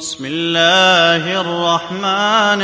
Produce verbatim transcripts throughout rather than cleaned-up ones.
بسم الله الرحمن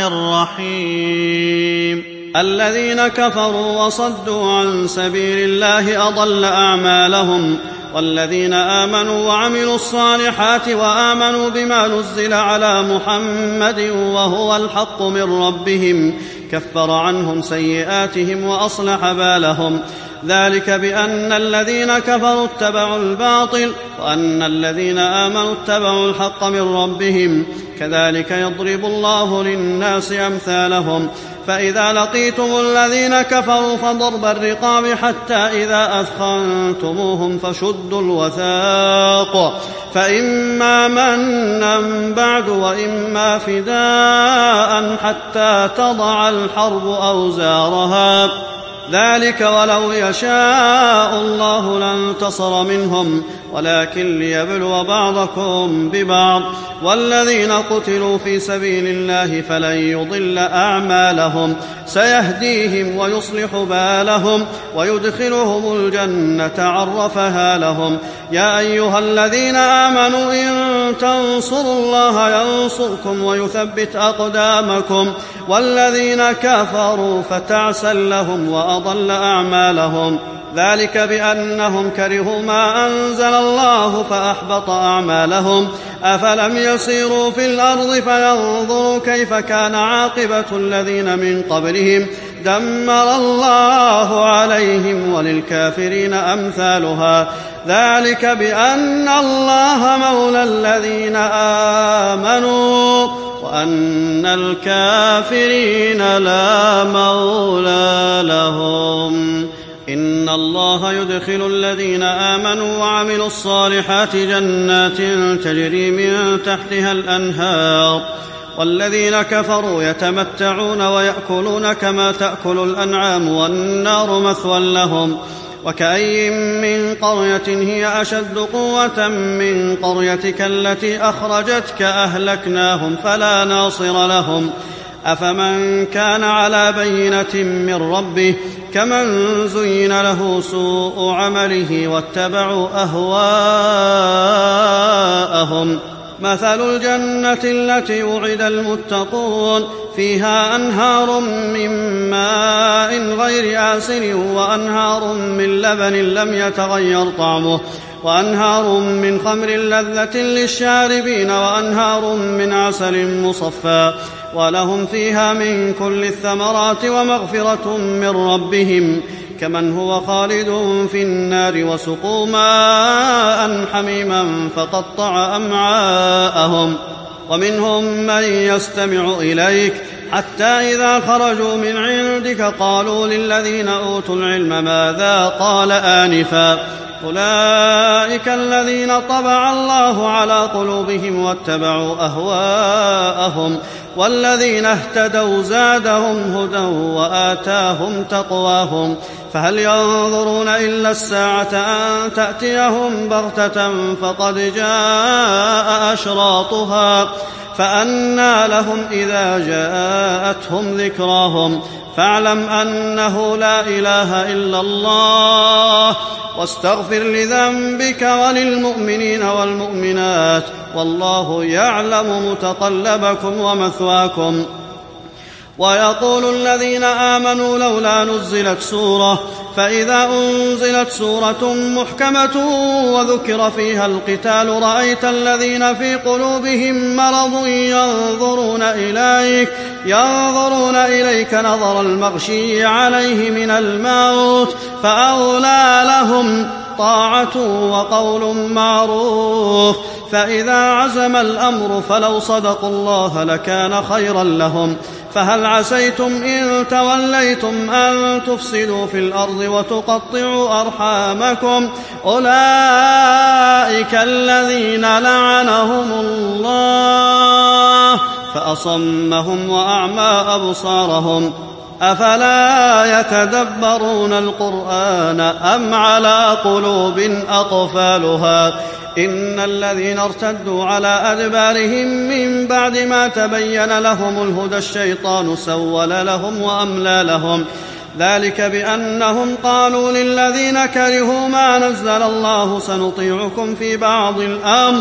الرحيم الذين كفروا وصدوا عن سبيل الله أضل أعمالهم والذين آمنوا وعملوا الصالحات وآمنوا بما نزل على محمد وهو الحق من ربهم كفر عنهم سيئاتهم وأصلح بالهم ذلك بأن الذين كفروا اتبعوا الباطل وأن الذين آمنوا اتبعوا الحق من ربهم كذلك يضرب الله للناس أمثالهم فإذا لقيتم الذين كفروا فضرب الرقاب حتى إذا أثخنتموهم فشدوا الوثاق فإما منا بعد وإما فداء حتى تضع الحرب أوزارها ذلك ولو يشاء الله لانتصر منهم ولكن ليبلو بعضكم ببعض والذين قتلوا في سبيل الله فلن يضل أعمالهم سيهديهم ويصلح بالهم ويدخلهم الجنة عرفها لهم يا أيها الذين آمنوا إن تنصروا الله ينصركم ويثبت أقدامكم والذين كفروا فتعسا لهم وأضل أعمالهم ذلك بأنهم كرهوا ما أنزل الله فأحبط أعمالهم أفلم يسيروا في الأرض فينظروا كيف كان عاقبة الذين من قبلهم دمر الله عليهم وللكافرين أمثالها ذلك بأن الله مولى الذين آمنوا وأن الكافرين لا مولى لهم إن الله يدخل الذين آمنوا وعملوا الصالحات جنات تجري من تحتها الأنهار والذين كفروا يتمتعون ويأكلون كما تأكل الأنعام والنار مثوى لهم وكأي من قرية هي أشد قوة من قريتك التي أخرجتك أهلكناهم فلا ناصر لهم أفمن كان على بينة من ربه كمن زين له سوء عمله واتبعوا أهواءهم مثل الجنة التي وعد المتقون فيها أنهار من ماء غير آسن وأنهار من لبن لم يتغير طعمه وأنهار من خمر لذة للشاربين وأنهار من عسل مصفى ولهم فيها من كل الثمرات ومغفرة من ربهم كمن هو خالد في النار وسقوا ماء حميما فقطع أمعاءهم ومنهم من يستمع إليك حتى إذا خرجوا من عندك قالوا للذين أوتوا العلم ماذا قال آنفا أولئك الذين طبع الله على قلوبهم واتبعوا أهواءهم والذين اهتدوا زادهم هدى وآتاهم تقواهم فهل ينظرون إلا الساعة أن تأتيهم بغتة فقد جاء أشراطها فأنى لهم إذا جاءتهم ذكراهم فاعلم أنه لا إله إلا الله واستغفر لذنبك وللمؤمنين والمؤمنات والله يعلم متقلبكم ومثواكم ويقول الذين آمنوا لولا نزلت سورة فإذا أنزلت سورة محكمة وذكر فيها القتال رأيت الذين في قلوبهم مرض ينظرون إليك ينظرون إليك نظر المغشي عليه من الموت فأولى لهم طاعة وقول معروف فإذا عزم الأمر فلو صدقوا الله لكان خيرا لهم فهل عسيتم إن توليتم أن تفسدوا في الأرض وتقطعوا أرحامكم أولئك الذين لعنهم الله فأصمهم وأعمى أبصارهم أفلا يتدبرون القرآن أم على قلوب أقفالها إن الذين ارتدوا على أدبارهم من بعد ما تبين لهم الهدى الشيطان سول لهم وأملى لهم ذلك بأنهم قالوا للذين كرهوا ما نزل الله سنطيعكم في بعض الأمر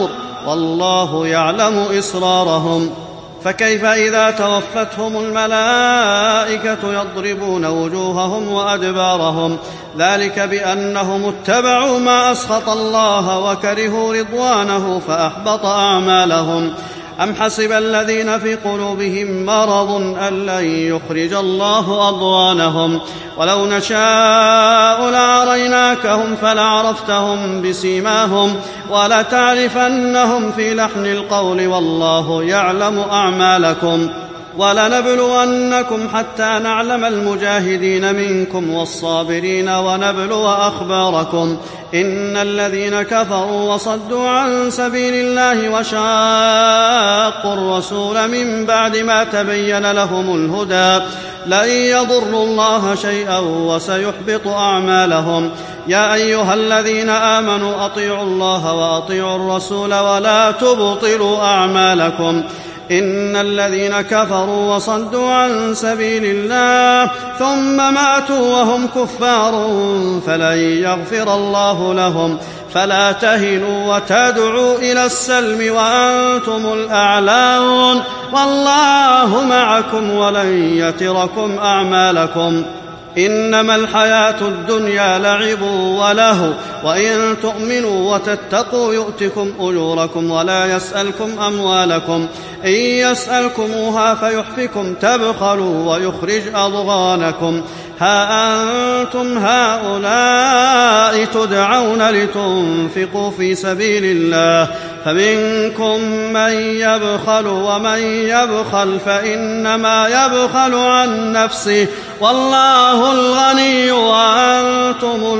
والله يعلم إسرارهم. فكيف إذا توفتهم الملائكة يضربون وجوههم وأدبارهم؟ ذلك بأنهم اتبعوا ما أسخط الله وكرهوا رضوانه فأحبط أعمالهم. أم حسب الذين في قلوبهم مرض أن لن يخرج الله أضغانهم ولو نشاء لأريناكهم فلعرفتهم بسيماهم ولتعرفنهم في لحن القول والله يعلم أعمالكم. ولنبلونكم حتى نعلم المجاهدين منكم والصابرين ونبلو أخباركم. إن الذين كفروا وصدوا عن سبيل الله وشاقوا الرسول من بعد ما تبين لهم الهدى لن يضروا الله شيئا وسيحبط أعمالهم. يا أيها الذين آمنوا أطيعوا الله وأطيعوا الرسول ولا تبطلوا أعمالكم. إن الذين كفروا وصدوا عن سبيل الله ثم ماتوا وهم كفار فلن يغفر الله لهم. فلا تهنوا وتدعوا إلى السلم وأنتم الأعلون والله معكم ولن يتركم أعمالكم. إنما الحياة الدنيا لعب وله وإن تؤمنوا وتتقوا يؤتكم أجوركم ولا يسألكم أموالكم. إن يسألكموها فيحفكم تبخلوا ويخرج أضغانكم. ها أنتم هؤلاء تدعون لتنفقوا في سبيل الله فمنكم من يبخل ومن يبخل فإنما يبخل عن نفسه والله الغني وأنتم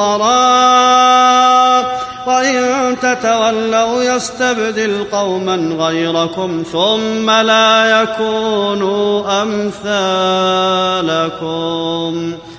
الفقراء وإن تتولوا يستبدل قوما غيركم ثم لا يكونوا أمثالكم.